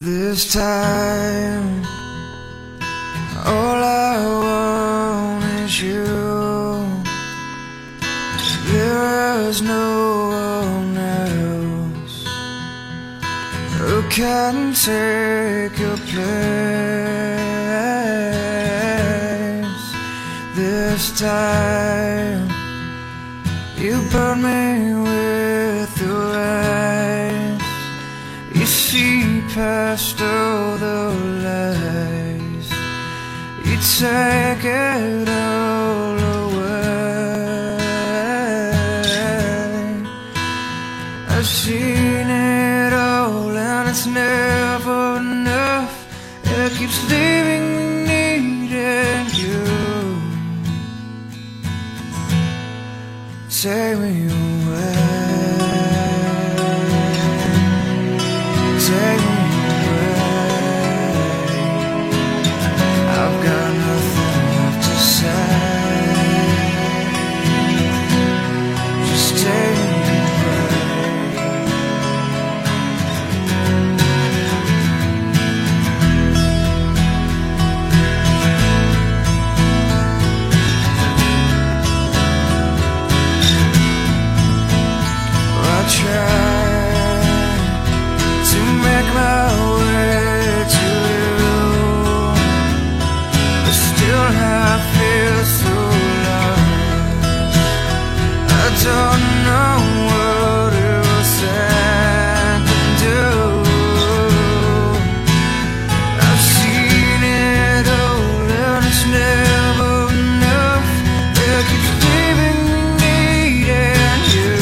This time, all I want is you. There is no one else who can take your place. This time, you burn me with your eyes. You see past all the lies. You take it all away. I've seen it all and it's never enough. It keeps leaving me needing you. Take me away. Take me away. I've got nothing left to say. Just take me I try to make my way to you, but still I feel so lost. I don't know what else I can do. I've seen it all and it's never enough. It keeps leaving me needing you.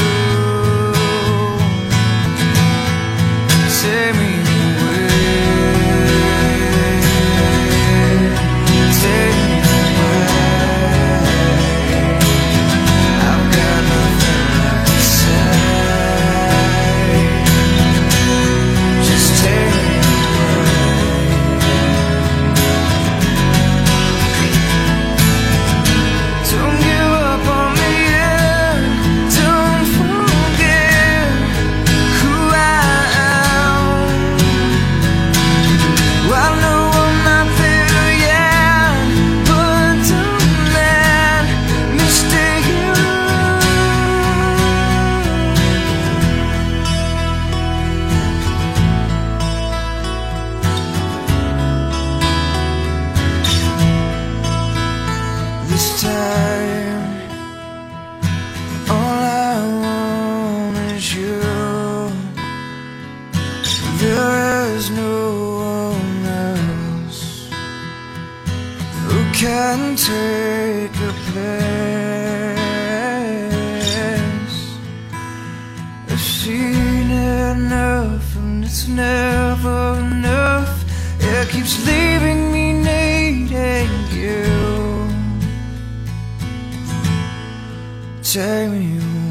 Take me this time, all I want is you. There is no one else who can take your place. I've seen enough and it's never enough. It keeps leaving me needing you. Take me away.